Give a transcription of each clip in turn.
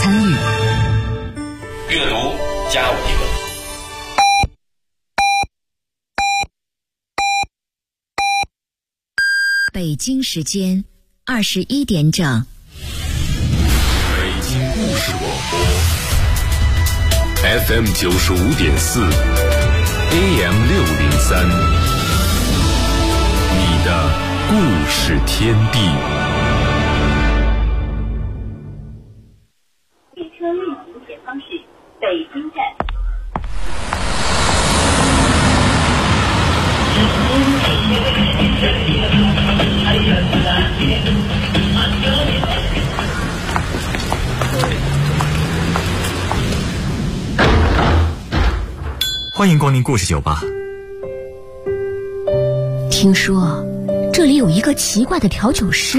参与。 阅读加我一个。 北京时间21点整。 北京故事广播 FM 95.4 AM 603，你的故事天地。 列车运行前方是北京站。 欢迎光临故事酒吧。 听说这里有一个奇怪的调酒师，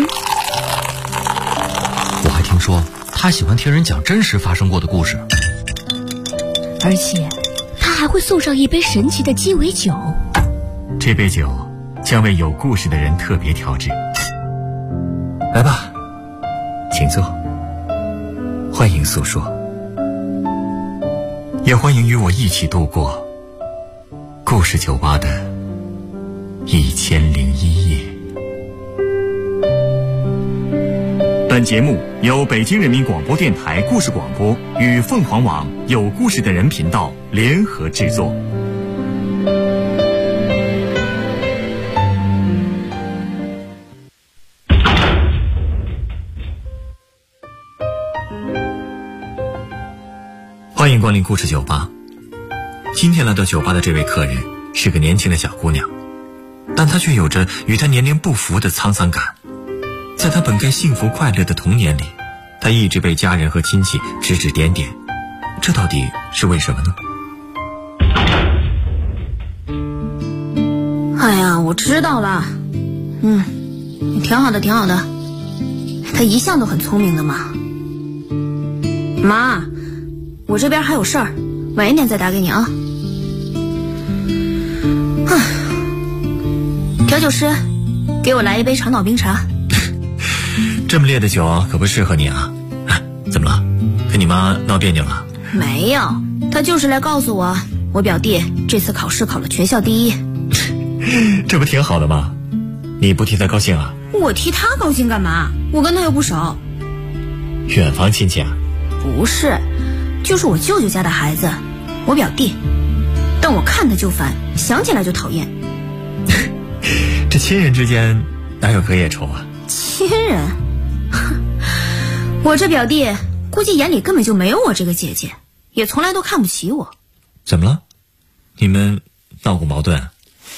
我还听说他喜欢听人讲真实发生过的故事， 而且他还会送上一杯神奇的鸡尾酒。 这杯酒将为有故事的人特别调制。来吧，请坐，欢迎诉说，也欢迎与我一起度过故事酒吧的1001夜。本节目由北京人民广播电台故事广播与凤凰网有故事的人频道联合制作。欢迎光临故事酒吧。今天来到酒吧的这位客人是个年轻的小姑娘，但她却有着与她年龄不符的沧桑感。在她本该幸福快乐的童年里，她一直被家人和亲戚指指点点，这到底是为什么呢？ 哎呀，我知道了，挺好的挺好的，他一向都很聪明的嘛。妈，我这边还有事儿，晚一点再打给你啊。调酒师，给我来一杯长岛冰茶。 这么烈的酒可不适合你啊。怎么了？跟你妈闹别扭了？ 没有，他就是来告诉我表弟这次考试考了全校第1。 这不挺好的吗？你不替他高兴啊？ 我替他高兴干嘛？我跟他又不熟。 远房亲戚啊？ 不是，就是我舅舅家的孩子，我表弟。但我看他就烦，想起来就讨厌。 这亲人之间哪有隔夜仇啊？ 亲人？我这表弟估计眼里根本就没有我这个姐姐，也从来都看不起我。 怎么了？你们闹过矛盾？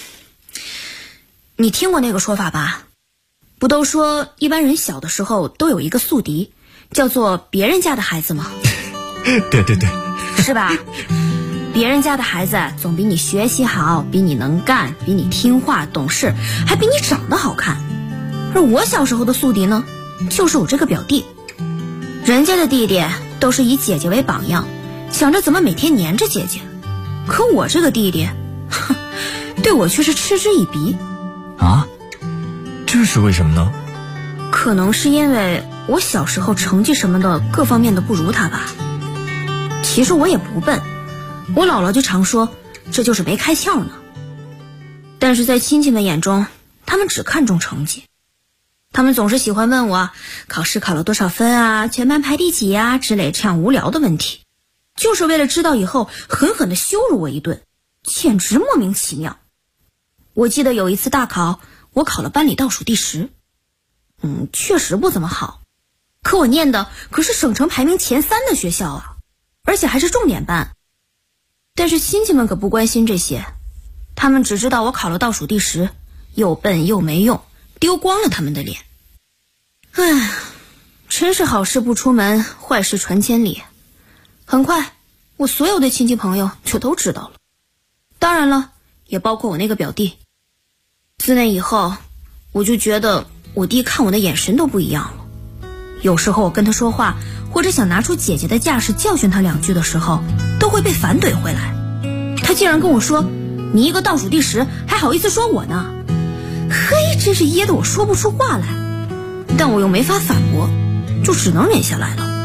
你听过那个说法吧？不都说一般人小的时候都有一个宿敌，叫做别人家的孩子吗？ 对对对， 是吧？别人家的孩子总比你学习好，比你能干，比你听话懂事，还比你长得好看。而我小时候的宿敌呢，就是我这个表弟。人家的弟弟都是以姐姐为榜样，想着怎么每天黏着姐姐，可我这个弟弟对我却是嗤之以鼻。 啊？这是为什么呢？ 可能是因为我小时候成绩什么的各方面的不如他吧。其实我也不笨，我姥姥就常说这就是没开窍呢。但是在亲戚们眼中，他们只看重成绩，他们总是喜欢问我考试考了多少分啊，全班排第几啊之类这样无聊的问题，就是为了知道以后狠狠地羞辱我一顿，简直莫名其妙。我记得有一次大考，我考了班里倒数第10，确实不怎么好，可我念的可是省城排名前3的学校啊，而且还是重点班。但是亲戚们可不关心这些，他们只知道我考了倒数第10，又笨又没用，丢光了他们的脸。唉，真是好事不出门，坏事传千里。很快，我所有的亲戚朋友就都知道了，当然了，也包括我那个表弟。自那以后，我就觉得我弟看我的眼神都不一样了。有时候我跟他说话，或者想拿出姐姐的架势教训他2句的时候，都会被反怼回来。他竟然跟我说，你一个倒数第10还好意思说我呢？嘿，真是噎得我说不出话来。但我又没法反驳，就只能忍下来了。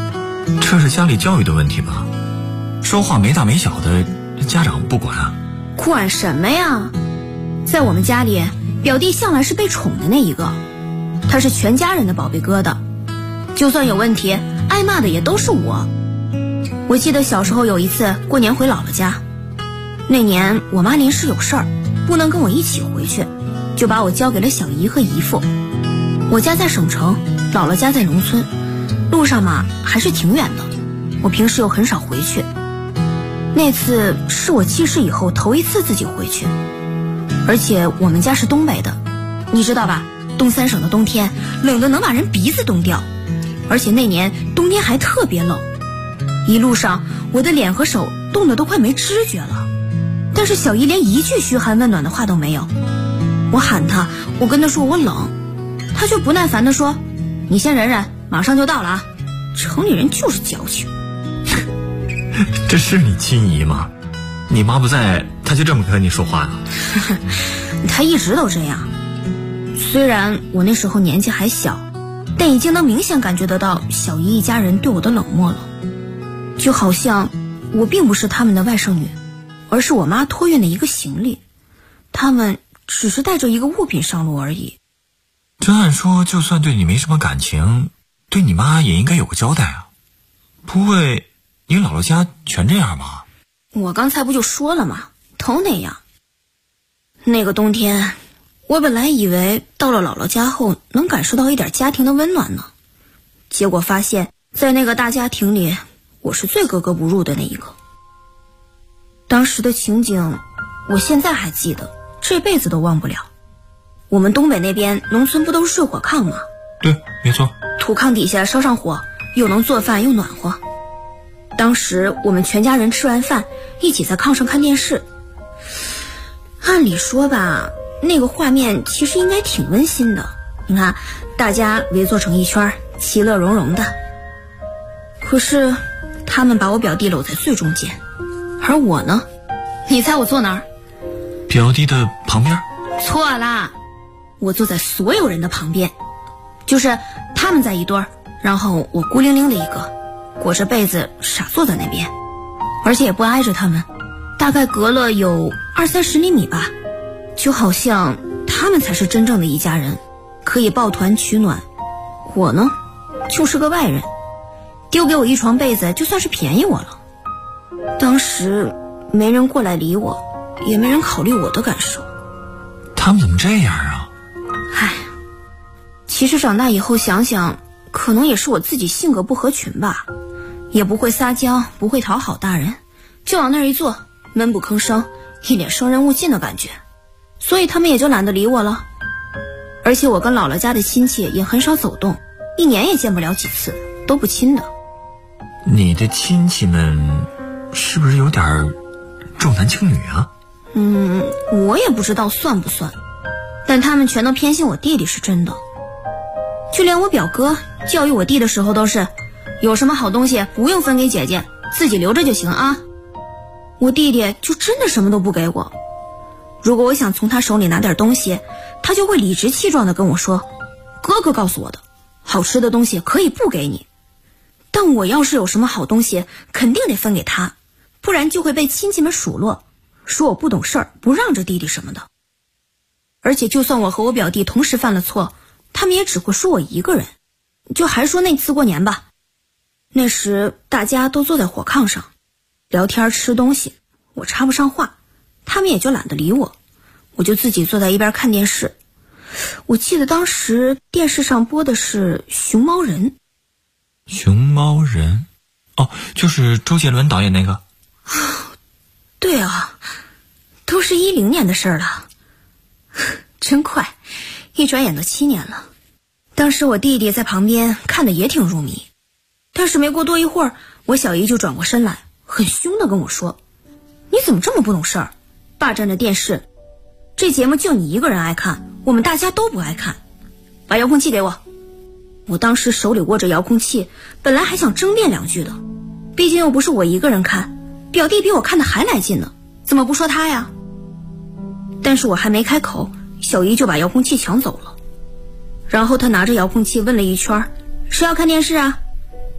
这是家里教育的问题吧？说话没大没小的，家长不管啊？ 管什么呀？在我们家里，表弟向来是被宠的那一个，他是全家人的宝贝疙瘩，就算有问题，挨骂的也都是我。我记得小时候有一次过年回姥姥家，那年我妈临时有事儿，不能跟我一起回去，就把我交给了小姨和姨父。我家在省城，姥姥家在农村，路上嘛还是挺远的，我平时又很少回去。那次是我记事以后头一次自己回去，而且我们家是东北的，你知道吧？东三省的冬天冷得能把人鼻子冻掉，而且那年冬天还特别冷，一路上我的脸和手冻得都快没知觉了。但是小姨连一句嘘寒问暖的话都没有。我喊她，我跟她说我冷，她就不耐烦地说：“你先忍忍，马上就到了啊。”城里人就是矫情。 这是你亲姨吗？你妈不在，她就这么跟你说话呢？ 她一直都这样。虽然我那时候年纪还小，但已经能明显感觉得到小姨一家人对我的冷漠了，就好像我并不是他们的外甥女，而是我妈托运的一个行李，他们只是带着一个物品上路而已。 这按说就算对你没什么感情，对你妈也应该有个交代啊。不会你姥姥家全这样吧？ 我刚才不就说了吗？都那样。那个冬天，我本来以为到了姥姥家后能感受到一点家庭的温暖呢，结果发现在那个大家庭里，我是最格格不入的那一个。当时的情景我现在还记得，这辈子都忘不了。我们东北那边农村不都是睡火炕吗？ 对，没错。 土炕底下烧上火，又能做饭又暖和。当时我们全家人吃完饭一起在炕上看电视，按理说吧，那个画面其实应该挺温馨的，你看大家围坐成一圈，其乐融融的。可是他们把我表弟搂在最中间，而我呢，你猜我坐哪儿？ 表弟的旁边？ 错啦，我坐在所有人的旁边，就是他们在一堆儿，然后我孤零零的一个，裹着被子傻坐在那边，而且也不挨着他们，大概隔了有20-30厘米吧，就好像他们才是真正的一家人，可以抱团取暖。我呢，就是个外人，丢给我一床被子就算是便宜我了。当时没人过来理我，也没人考虑我的感受。 他们怎么这样啊？ 唉，其实长大以后想想，可能也是我自己性格不合群吧，也不会撒娇，不会讨好大人，就往那儿一坐，闷不吭声，一脸生人勿近的感觉，所以他们也就懒得理我了。而且我跟姥姥家的亲戚也很少走动，一年也见不了几次，都不亲的。 你的亲戚们是不是有点重男轻女啊？ 我也不知道算不算，但他们全都偏心我弟弟是真的。就连我表哥教育我弟的时候都是，有什么好东西不用分给姐姐，自己留着就行啊。我弟弟就真的什么都不给我，如果我想从他手里拿点东西，他就会理直气壮地跟我说，哥哥告诉我的，好吃的东西可以不给你，但我要是有什么好东西肯定得分给他，不然就会被亲戚们数落，说我不懂事儿，不让着弟弟什么的。而且就算我和我表弟同时犯了错，他们也只会说我一个人。就还说那次过年吧，那时大家都坐在火炕上聊天吃东西，我插不上话，他们也就懒得理我，我就自己坐在一边看电视。我记得当时电视上播的是熊猫人。 熊猫人？哦，就是周杰伦导演那个。 对啊，都是10年的事儿了，真快，一转眼都7年了。当时我弟弟在旁边看得也挺入迷，但是没过多一会儿，我小姨就转过身来，很凶地跟我说，你怎么这么不懂事儿，霸占着电视，这节目就你一个人爱看，我们大家都不爱看，把遥控器给我。我当时手里握着遥控器，本来还想争辩2句的，毕竟又不是我一个人看，表弟比我看的还来劲呢，怎么不说他呀？但是我还没开口，小姨就把遥控器抢走了。然后他拿着遥控器问了一圈，谁要看电视啊？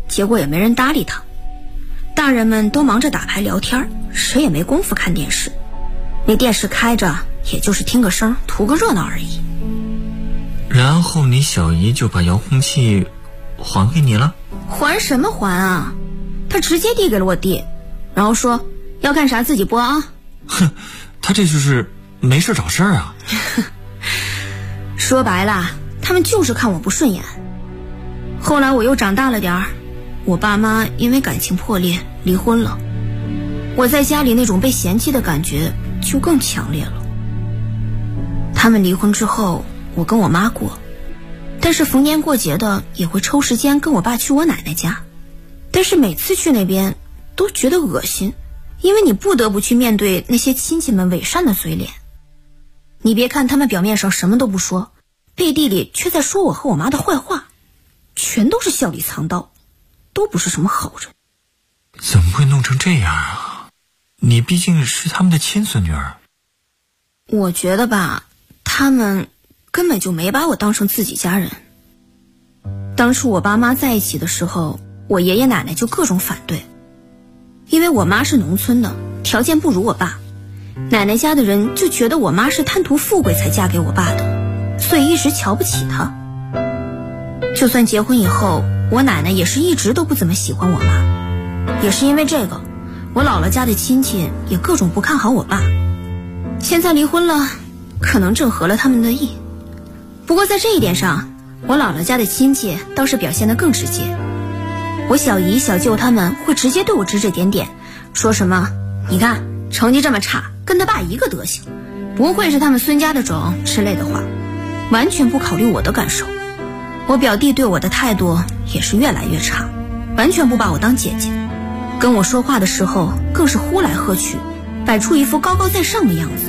结果也没人搭理他。大人们都忙着打牌聊天，谁也没工夫看电视。那电视开着，也就是听个声，图个热闹而已。 然后你小姨就把遥控器还给你了？ 还什么还啊？他直接递给了我弟，然后说要干啥自己拨啊。 哼，他这就是没事找事儿啊。 说白了，他们就是看我不顺眼。后来我又长大了点儿，我爸妈因为感情破裂离婚了，我在家里那种被嫌弃的感觉就更强烈了。他们离婚之后，我跟我妈过，但是逢年过节的也会抽时间跟我爸去我奶奶家，但是每次去那边都觉得恶心，因为你不得不去面对那些亲戚们伪善的嘴脸。你别看他们表面上什么都不说，背地里却在说我和我妈的坏话，全都是笑里藏刀，都不是什么好人。 怎么会弄成这样啊？你毕竟是他们的亲孙女儿。 我觉得吧，他们根本就没把我当成自己家人。当初我爸妈在一起的时候，我爷爷奶奶就各种反对，因为我妈是农村的，条件不如我爸，奶奶家的人就觉得我妈是贪图富贵才嫁给我爸的，所以一直瞧不起她。就算结婚以后，我奶奶也是一直都不怎么喜欢我妈，也是因为这个，我姥姥家的亲戚也各种不看好我爸。现在离婚了，可能正合了他们的意。不过在这一点上，我姥姥家的亲戚倒是表现得更直接。我小姨小舅他们会直接对我指指点点，说什么你看成绩这么差，跟他爸一个德行，不会是他们孙家的种之类的话，完全不考虑我的感受。我表弟对我的态度也是越来越差，完全不把我当姐姐，跟我说话的时候更是呼来喝去，摆出一副高高在上的样子。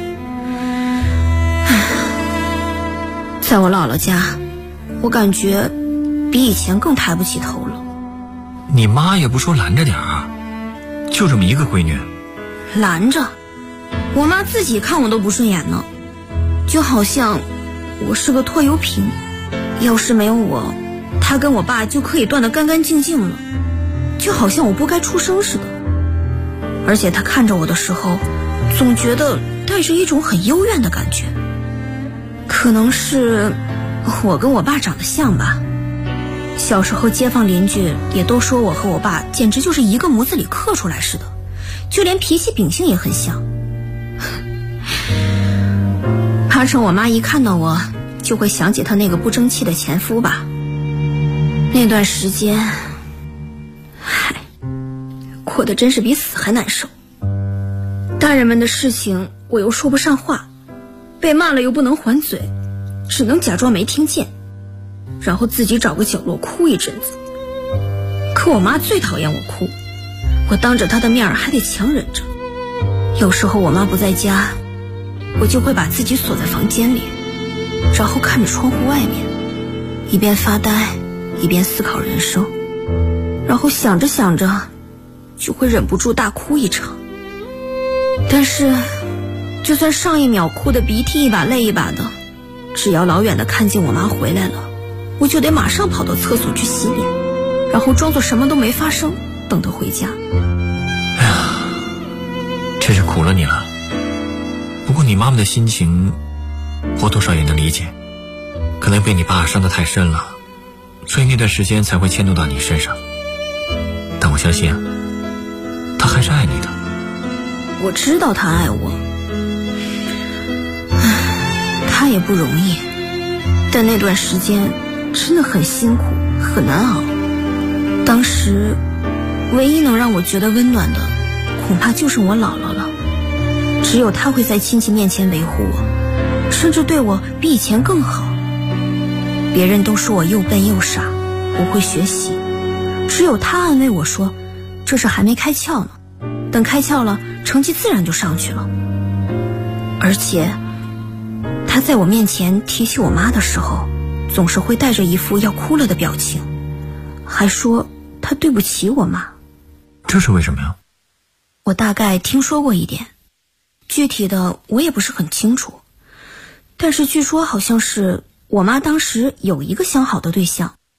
在我姥姥家，我感觉比以前更抬不起头了。 你妈也不说拦着点啊，就这么一个闺女。 拦着？我妈自己看我都不顺眼呢，就好像我是个拖油瓶，要是没有我，她跟我爸就可以断得干干净净了，就好像我不该出生似的。而且她看着我的时候，总觉得带着一种很幽怨的感觉。可能是我跟我爸长得像吧，小时候街坊邻居也都说我和我爸简直就是一个模子里刻出来似的，就连脾气秉性也很像。怕成我妈一看到我就会想起她那个不争气的前夫吧。那段时间过得真是比死还难受。大人们的事情我又说不上话，被骂了又不能还嘴，只能假装没听见，然后自己找个角落哭一阵子。可我妈最讨厌我哭，我当着她的面还得强忍着。有时候我妈不在家，我就会把自己锁在房间里，然后看着窗户外面，一边发呆一边思考人生，然后想着想着就会忍不住大哭一场。但是就算上一秒哭得鼻涕一把泪一把的，只要老远的看见我妈回来了，我就得马上跑到厕所去洗脸，然后装作什么都没发生，等她回家。 哎呀，真是苦了你了。不过你妈妈的心情我多少也能理解，可能被你爸伤得太深了，所以那段时间才会迁怒到你身上。但我相信啊，他还是爱你的。 我知道他爱我，他也不容易，但那段时间真的很辛苦很难熬。当时唯一能让我觉得温暖的恐怕就是我姥姥了，只有她会在亲戚面前维护我，甚至对我比以前更好。别人都说我又笨又傻，不会学习，只有她安慰我说这是还没开窍呢，等开窍了成绩自然就上去了。而且她在我面前提起我妈的时候，总是会带着一副要哭了的表情，还说她对不起我妈。 这是为什么呀？ 我大概听说过一点，具体的我也不是很清楚，但是据说好像是我妈当时有一个相好的对象，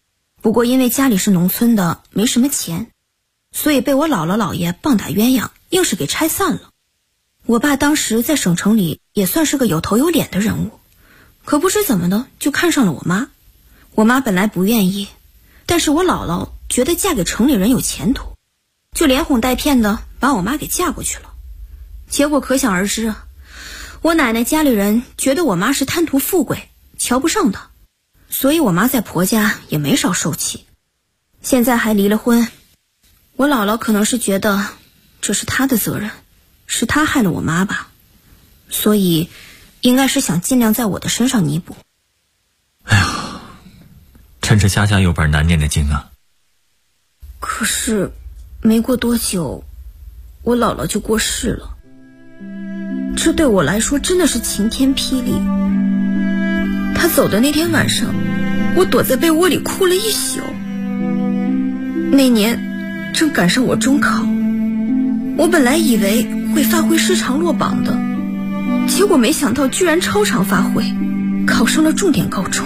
不过因为家里是农村的，没什么钱，所以被我姥姥姥爷棒打鸳鸯，硬是给拆散了。我爸当时在省城里也算是个有头有脸的人物，可不知怎么的就看上了我妈。我妈本来不愿意，但是我姥姥觉得嫁给城里人有前途，就连哄带骗的把我妈给嫁过去了。结果可想而知啊，我奶奶家里人觉得我妈是贪图富贵，瞧不上她，所以我妈在婆家也没少受气，现在还离了婚。我姥姥可能是觉得这是她的责任，是她害了我妈吧，所以应该是想尽量在我的身上弥补。 哎呀，真是家家有本难念的经啊。 可是没过多久，我姥姥就过世了，这对我来说真的是晴天霹雳。她走的那天晚上，我躲在被窝里哭了一宿。那年正赶上我中考，我本来以为会发挥失常落榜的，结果没想到居然超常发挥，考上了重点高中。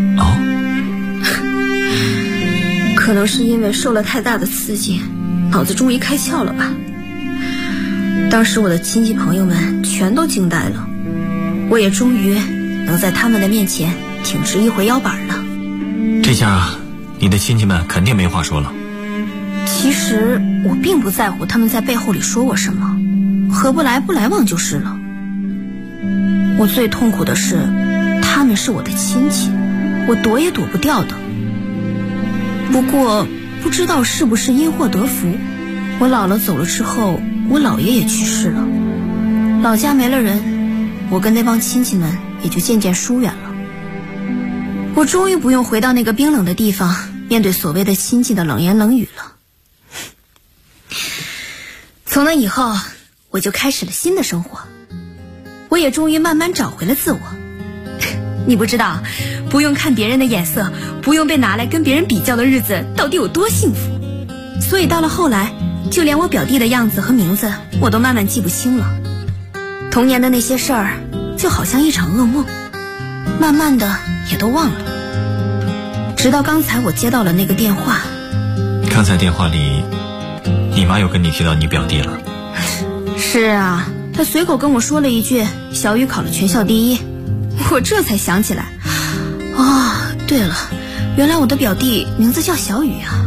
可能是因为受了太大的刺激，脑子终于开窍了吧。当时我的亲戚朋友们全都惊呆了，我也终于能在他们的面前挺直一回腰板了。 这下你的亲戚们肯定没话说了。 其实我并不在乎他们在背后里说我什么，合不来不来往就是了。我最痛苦的是他们是我的亲戚，我躲也躲不掉的。不过不知道是不是因祸得福，我姥姥走了之后，我姥爷也去世了，老家没了人，我跟那帮亲戚们也就渐渐疏远了。我终于不用回到那个冰冷的地方，面对所谓的亲戚的冷言冷语了。从那以后，我就开始了新的生活，我也终于慢慢找回了自我。你不知道，不用看别人的眼色，不用被拿来跟别人比较的日子到底有多幸福。所以到了后来，就连我表弟的样子和名字我都慢慢记不清了。童年的那些事儿就好像一场噩梦，慢慢的也都忘了。直到刚才我接到了那个电话。 刚才电话里你妈又跟你提到你表弟了？ 是啊，她随口跟我说了一句小雨考了全校第一，我这才想起来，对了，原来我的表弟名字叫小雨啊。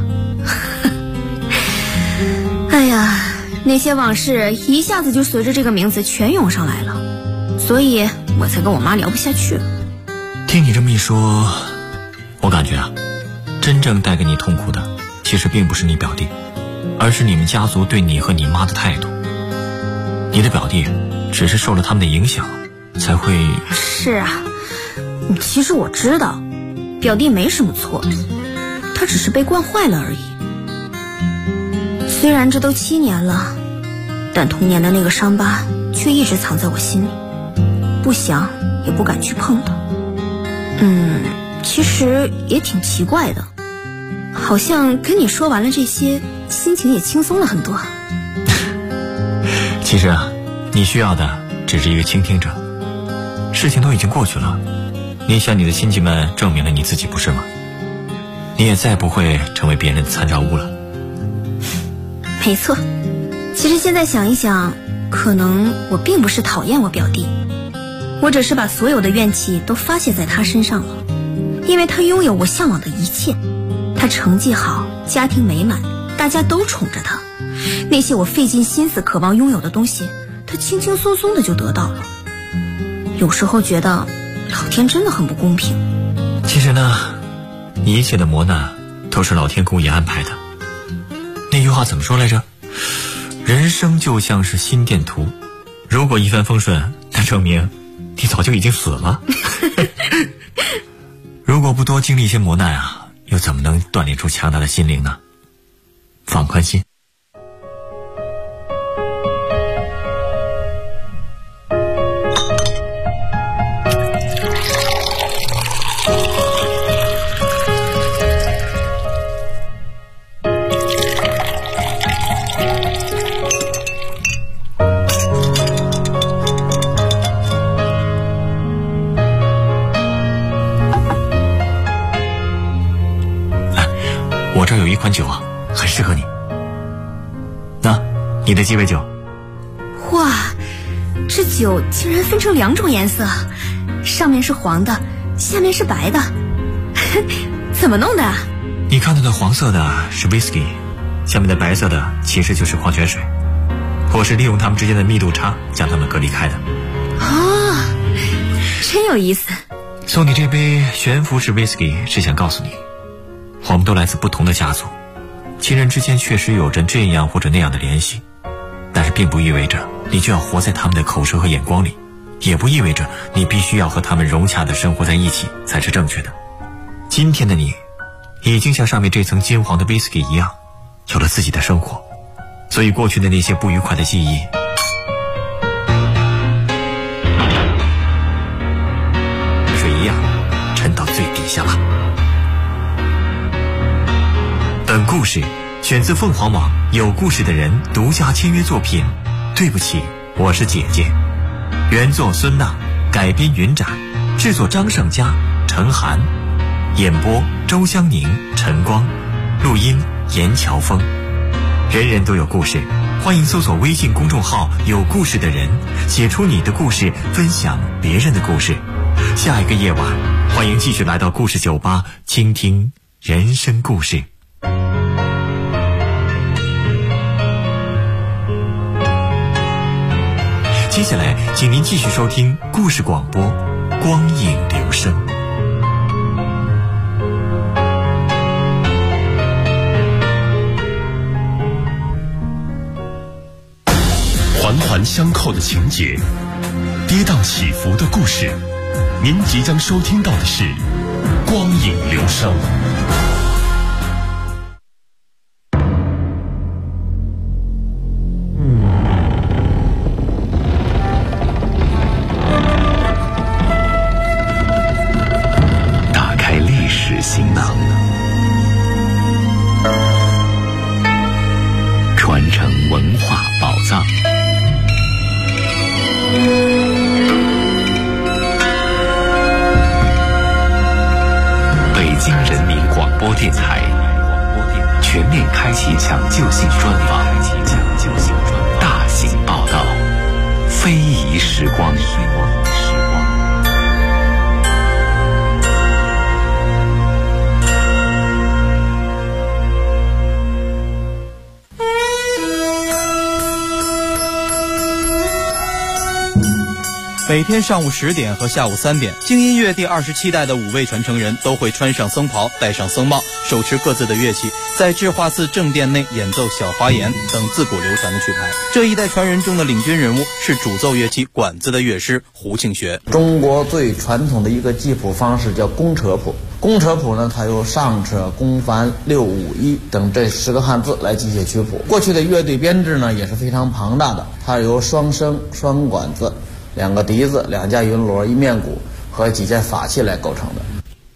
哎呀，那些往事一下子就随着这个名字全涌上来了，所以我才跟我妈聊不下去了。 听你这么一说，我感觉啊，真正带给你痛苦的其实并不是你表弟，而是你们家族对你和你妈的态度。你的表弟只是受了他们的影响才会。 是啊，其实我知道表弟没什么错，他只是被惯坏了而已。虽然这都7年了，但童年的那个伤疤却一直藏在我心里，不想也不敢去碰它。其实也挺奇怪的，好像跟你说完了这些，心情也轻松了很多。 其实啊，你需要的只是一个倾听者。事情都已经过去了，你向你的亲戚们证明了你自己，不是吗？你也再不会成为别人的参照物了。 没错，其实现在想一想，可能我并不是讨厌我表弟，我只是把所有的怨气都发泄在他身上了。因为他拥有我向往的一切，他成绩好，家庭美满，大家都宠着他，那些我费尽心思渴望拥有的东西，他轻轻松松的就得到了。有时候觉得老天真的很不公平。 其实呢，一切的磨难都是老天故意安排的。那句话怎么说来着？人生就像是心电图，如果一帆风顺，那证明你早就已经死了。如果不多经历一些磨难啊，又怎么能锻炼出强大的心灵呢？放宽心。 你的鸡尾酒。 哇，这酒竟然分成2种颜色，上面是黄的，下面是白的，怎么弄的啊？ 你看到的黄色的是 whisky， 下面的白色的其实就是矿泉水，我是利用它们之间的密度差将它们隔离开的。 哦，真有意思。 送你这杯悬浮式 whisky 是想告诉你，我们都来自不同的家族，亲人之间确实有着这样或者那样的联系，但是并不意味着你就要活在他们的口舌和眼光里，也不意味着你必须要和他们融洽地生活在一起才是正确的。今天的你已经像上面这层金黄的 whisky 一样，有了自己的生活，所以过去的那些不愉快的记忆水一样沉到最底下了。本故事选自凤凰网有故事的人独家签约作品《对不起，我是姐姐》，原作孙娜，改编云展，制作张胜佳、陈涵，演播周香宁、陈光，录音严乔峰。人人都有故事，欢迎搜索微信公众号有故事的人，写出你的故事，分享别人的故事。下一个夜晚，欢迎继续来到故事酒吧，倾听人生故事。接下来请您继续收听故事广播光影流声。 环环相扣的情节，跌宕起伏的故事，您即将收听到的是光影流声。打开历史行囊，传承文化宝藏。北京人民广播电台全面开启抢救性专访，大型报道，非遗时光。 每天上午10点和下午3点，京音乐第27代的5位传承人都会穿上僧袍，戴上僧帽，手持各自的乐器，在智化寺正殿内演奏小花言等自古流传的曲牌。这一代传人中的领军人物是主奏乐器管子的乐师胡庆学。 中国最传统的一个记谱方式叫公车谱。公车谱呢，它由上车、公繁、六五一等这10个汉字来记写曲谱。过去的乐队编制呢也是非常庞大的，它由双笙、双管子、2个笛子、2架云锣、1面鼓和几件法器来构成的。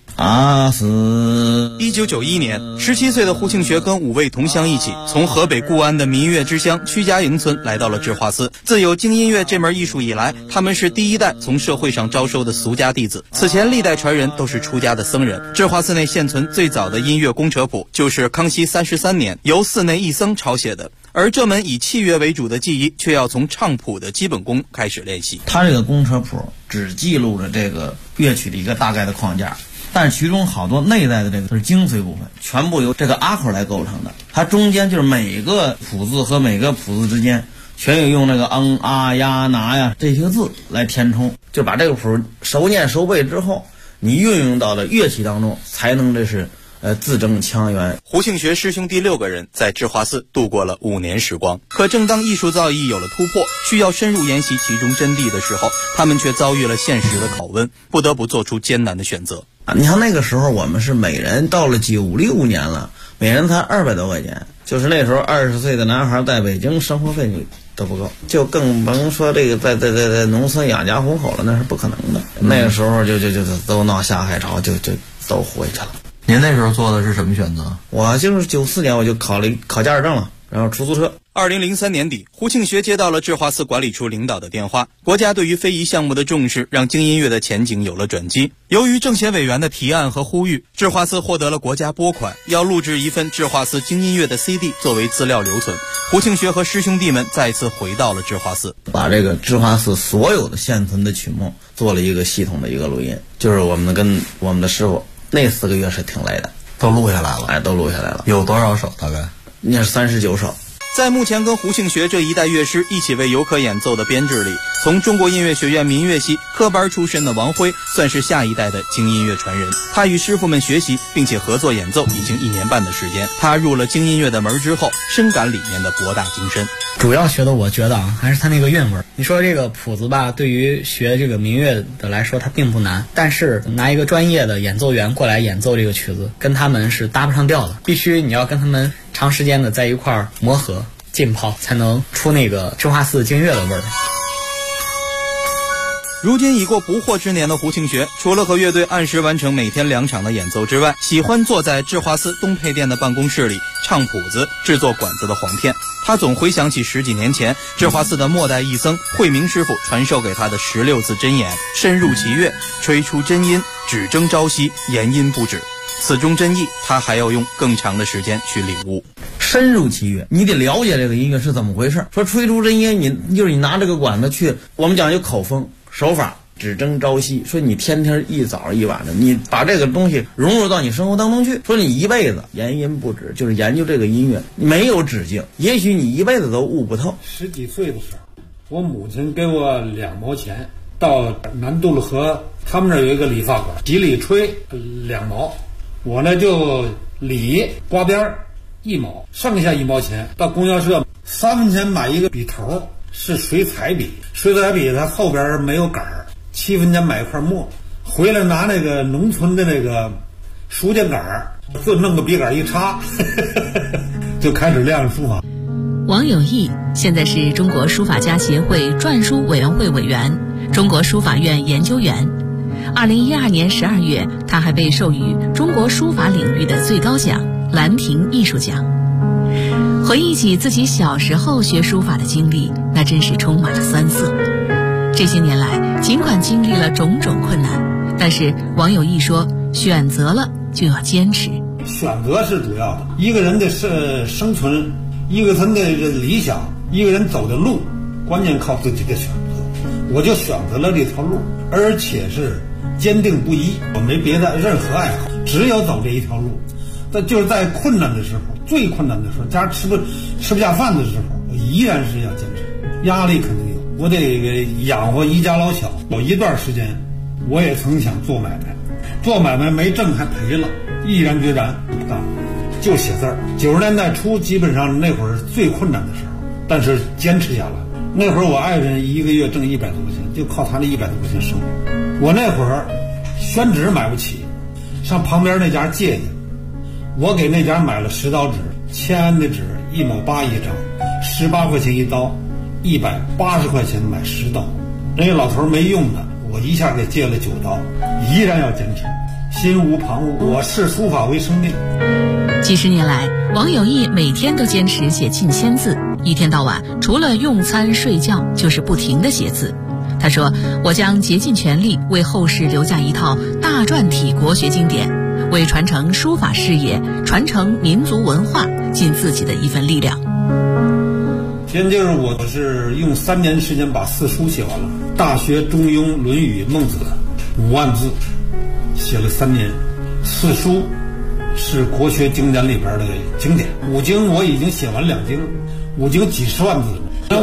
1991年，17岁的胡庆学跟5位同乡一起，从河北固安的民乐之乡屈家营村来到了智化寺。自有京音乐这门艺术以来，他们是第一代从社会上招收的俗家弟子。此前历代传人都是出家的僧人。智化寺内现存最早的音乐公车谱，就是康熙33年由寺内一僧抄写的。而这门以器乐为主的技艺，却要从唱谱的基本功开始练习。 它这个公车谱只记录了这个乐曲的一个大概的框架，但是其中好多内在的这个是精髓部分，全部由这个阿口来构成的。它中间就是每个谱字和每个谱字之间全有用那个啊呀拿呀这些字来填充，就把这个谱熟念熟背之后，你运用到了乐器当中，才能这是自证腔圆。 胡庆学师兄弟6个人在智化寺度过了5年时光。可正当艺术造诣有了突破，需要深入研习其中真谛的时候，他们却遭遇了现实的拷问，不得不做出艰难的选择。 你看那个时候我们是每人到了96年了，每人才200多块钱，就是那时候20岁的男孩在北京生活费都不够，就更甭说这个在农村养家糊口了，那是不可能的。那个时候就都闹下海潮，就都回去了。 您那时候做的是什么选择？ 我就是94年我就考驾驶证了，然后出租车。 2003年底，胡庆学接到了智化寺管理处领导的电话，国家对于非遗项目的重视让京音乐的前景有了转机。由于政协委员的提案和呼吁，智化寺获得了国家拨款，要录制一份智化寺京音乐的 CD 作为资料留存。 胡庆学和师兄弟们再次回到了智化寺， 把这个智化寺所有的现存的曲目做了一个系统的一个录音，就是我们跟我们的师傅那4个月是挺累的， 都录下来了。 哎，都录下来了。 有多少首？大概那是39首。 在目前跟胡庆学这一代乐师一起为游客演奏的编制里，从中国音乐学院民乐系科班出身的王辉算是下一代的京音乐传人。他与师傅们学习并且合作演奏已经1年半的时间。他入了京音乐的门之后，深感里面的博大精深。 主要学的我觉得还是他那个韵味。你说这个谱子吧，对于学这个民乐的来说它并不难，但是拿一个专业的演奏员过来演奏这个曲子，跟他们是搭不上调的。必须你要跟他们长时间的在一块儿磨合浸泡，才能出那个智化寺京乐的味儿。 如今已过不惑之年的胡庆学，除了和乐队按时完成每天2场的演奏之外，喜欢坐在智化寺东配殿的办公室里唱谱子、制作管子的簧片。他总回想起10几年前智化寺的末代义僧慧明师傅传授给他的16字真言：深入其乐，吹出真音，只争朝夕，言音不止。此中真意，他还要用更长的时间去领悟。 深入其乐，你得了解这个音乐是怎么回事。说吹出真音，你拿这个管子去，我们讲究口风手法，只争朝夕。说你天天一早一晚的，你把这个东西融入到你生活当中去。说你一辈子言音不止，就是研究这个音乐，没有止境。也许你一辈子都悟不透。 10几岁的时候，我母亲给我2毛钱，到南渡了河，他们那儿有一个理发馆，洗理吹2毛，我呢就理刮边1毛，剩下1毛钱到供销社3分钱买一个笔头，是水彩笔，水彩笔它后边没有杆儿，7分钱买一块墨，回来拿那个农村的那个书架杆儿，就弄个笔杆一插就开始练书法。 王有义现在是中国书法家协会篆书委员会委员、中国书法院研究员。2012年12月，他还被授予中国书法领域的最高奖兰亭艺术奖。回忆起自己小时候学书法的经历，那真是充满了酸涩。这些年来，尽管经历了种种困难，但是王有义说，选择了就要坚持。 选择是主要的，一个人的生存，一个人的理想，一个人走的路，关键靠自己的选择。我就选择了这条路，而且是坚定不移，我没别的任何爱好，只有走这一条路。但就是在困难的时候，最困难的时候，家吃不下饭的时候，我依然是要坚持。压力肯定有，我得养活一家老小。有一段时间，我也曾想做买卖，做买卖没挣还赔了，毅然决然不干，就写字儿。90年代初，基本上那会儿最困难的时候，但是坚持下来。那会儿我爱人1个月挣100多块钱，就靠他那100多块钱生活。我那会儿宣纸买不起，上旁边那家借去，我给那家买了10刀纸，签安的纸1毛8一张，18块钱一刀，180块钱买10刀。那个老头没用的，我一下给借了9刀，依然要坚持，心无旁骛。我视书法为生命。 几十年来，王有义每天都坚持写近1000字，一天到晚除了用餐睡觉就是不停地写字。他说，我将竭尽全力为后世留下一套大篆体国学经典，为传承书法事业、传承民族文化尽自己的一份力量。 现在就是我是用3年时间把4书写完了，《大学》《中庸》《论语》《孟子》5万字，写了3年。4书是国学经典里边的经典，5经我已经写完2经，5经几10万字。